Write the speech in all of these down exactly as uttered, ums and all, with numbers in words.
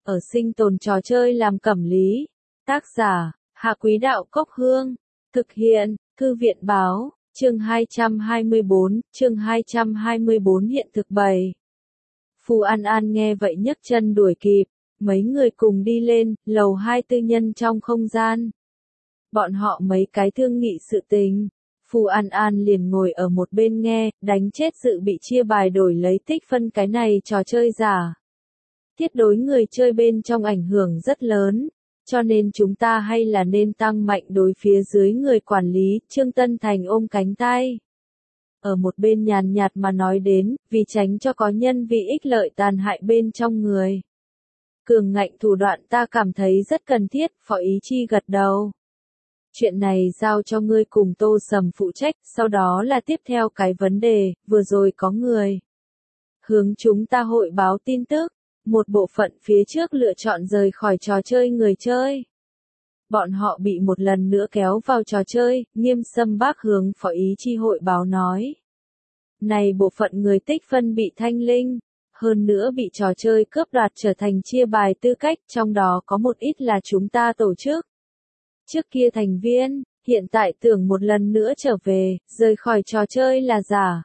ở sinh tồn trò chơi làm cẩm lý. Tác giả, Hạ Quý Đạo Cốc Hương. Thực hiện, Thư viện Báo, chương hai trăm hai mươi bốn, chương hai trăm hai mươi bốn hiện thực bày. Phù An An nghe vậy nhấc chân đuổi kịp, mấy người cùng đi lên, lầu hai tư nhân trong không gian. Bọn họ mấy cái thương nghị sự tình. Phù An An liền ngồi ở một bên nghe, đánh chết sự bị chia bài đổi lấy tích phân cái này trò chơi giả. Thiết đối người chơi bên trong ảnh hưởng rất lớn, cho nên chúng ta hay là nên tăng mạnh đối phía dưới người quản lý, Trương Tân Thành ôm cánh tay. Ở một bên nhàn nhạt mà nói đến, vì tránh cho có nhân vì ích lợi tàn hại bên trong người. Cường ngạnh thủ đoạn ta cảm thấy rất cần thiết, Phó Ý Chi gật đầu. Chuyện này giao cho ngươi cùng Tô Sầm phụ trách, sau đó là tiếp theo cái vấn đề, vừa rồi có người hướng chúng ta hội báo tin tức, một bộ phận phía trước lựa chọn rời khỏi trò chơi người chơi. Bọn họ bị một lần nữa kéo vào trò chơi, Nghiêm Sâm Bác hướng Phó Ý Chi hội báo nói. Này bộ phận người tích phân bị thanh linh, hơn nữa bị trò chơi cướp đoạt trở thành chia bài tư cách, trong đó có một ít là chúng ta tổ chức. Trước kia thành viên, hiện tại tưởng một lần nữa trở về, rời khỏi trò chơi là giả.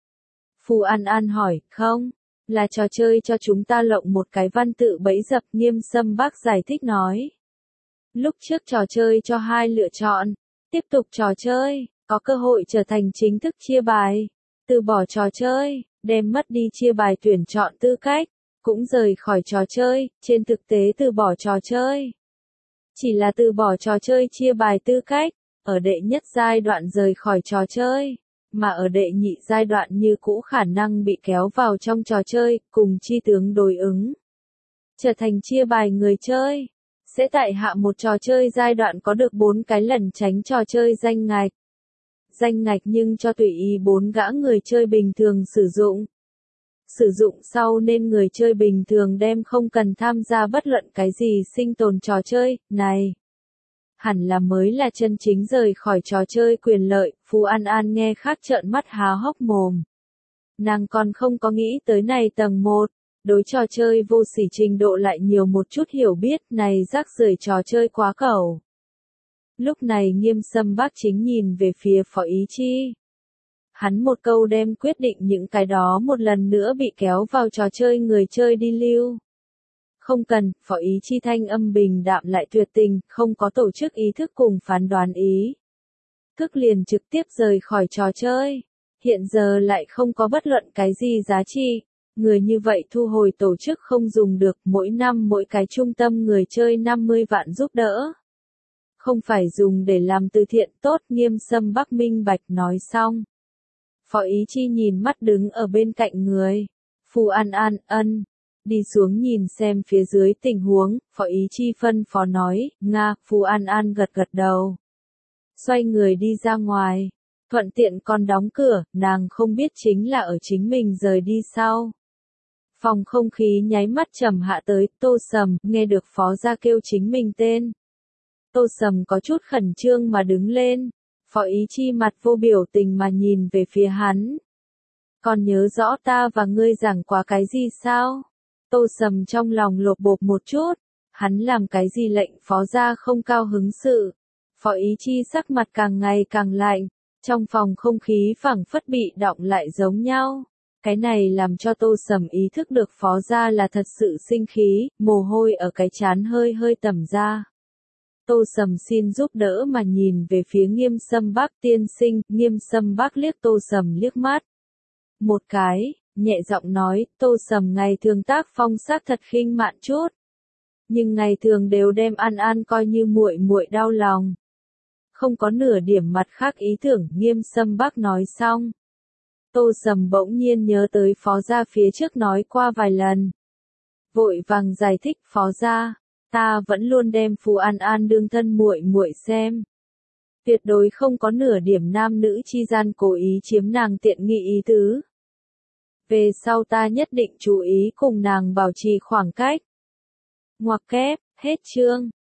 Phù An An hỏi, không, là trò chơi cho chúng ta lộng một cái văn tự bẫy dập, Nghiêm Sâm Bác giải thích nói. Lúc trước trò chơi cho hai lựa chọn, tiếp tục trò chơi, có cơ hội trở thành chính thức chia bài, từ bỏ trò chơi, đem mất đi chia bài tuyển chọn tư cách, cũng rời khỏi trò chơi, trên thực tế từ bỏ trò chơi. Chỉ là từ bỏ trò chơi chia bài tư cách, ở đệ nhất giai đoạn rời khỏi trò chơi, mà ở đệ nhị giai đoạn như cũ khả năng bị kéo vào trong trò chơi, cùng chi tướng đối ứng. Trở thành chia bài người chơi, sẽ tại hạ một trò chơi giai đoạn có được bốn cái lần tránh trò chơi danh ngạch. Danh ngạch nhưng cho tùy ý bốn gã người chơi bình thường sử dụng. Sử dụng sau nên người chơi bình thường đem không cần tham gia bất luận cái gì sinh tồn trò chơi, này. Hẳn là mới là chân chính rời khỏi trò chơi quyền lợi, Phù An An nghe khác trợn mắt há hốc mồm. Nàng còn không có nghĩ tới này tầng một, đối trò chơi vô sỉ trình độ lại nhiều một chút hiểu biết, này rác rưởi trò chơi quá cẩu. Lúc này Nghiêm Sâm Bác chính nhìn về phía Phó Ý Chi. Hắn một câu đem quyết định những cái đó một lần nữa bị kéo vào trò chơi người chơi đi lưu. Không cần, Phó Ý Chi thanh âm bình đạm lại tuyệt tình, không có tổ chức ý thức cùng phán đoán ý. Thức liền trực tiếp rời khỏi trò chơi. Hiện giờ lại không có bất luận cái gì giá trị. Người như vậy thu hồi tổ chức không dùng được, mỗi năm mỗi cái trung tâm người chơi năm mươi vạn giúp đỡ. Không phải dùng để làm từ thiện tốt, Nghiêm Sâm Bác minh bạch nói xong. Phó Ý Chi nhìn mắt đứng ở bên cạnh người. Phù An An, ân. Đi xuống nhìn xem phía dưới tình huống, Phó Ý Chi phân phó nói, Nga, Phù An An gật gật đầu. Xoay người đi ra ngoài. Thuận tiện còn đóng cửa, nàng không biết chính là ở chính mình rời đi sau. Phòng không khí nháy mắt trầm hạ tới, Tô Sầm, nghe được phó gia kêu chính mình tên. Tô Sầm có chút khẩn trương mà đứng lên. Phó Ý Chi mặt vô biểu tình mà nhìn về phía hắn. Còn nhớ rõ ta và ngươi giảng qua cái gì sao? Tô Sầm trong lòng lột bột một chút. Hắn làm cái gì lệnh phó gia không cao hứng sự. Phó Ý Chi sắc mặt càng ngày càng lạnh. Trong phòng không khí phảng phất bị đọng lại giống nhau. Cái này làm cho Tô Sầm ý thức được phó gia là thật sự sinh khí, mồ hôi ở cái trán hơi hơi tẩm ra. Tô Sầm xin giúp đỡ mà nhìn về phía Nghiêm Sâm Bác tiên sinh, Nghiêm Sâm Bác liếc Tô Sầm liếc mắt. Một cái, nhẹ giọng nói, Tô Sầm ngày thường tác phong sát thật khinh mạn chút. Nhưng ngày thường đều đem An An coi như muội muội đau lòng. Không có nửa điểm mặt khác ý tưởng, Nghiêm Sâm Bác nói xong. Tô Sầm bỗng nhiên nhớ tới phó gia phía trước nói qua vài lần. Vội vàng giải thích phó gia. Ta vẫn luôn đem Phù An An đương thân muội muội xem. Tuyệt đối không có nửa điểm nam nữ chi gian cố ý chiếm nàng tiện nghi ý tứ. Về sau ta nhất định chú ý cùng nàng bảo trì khoảng cách. Ngoặc kép, hết chương.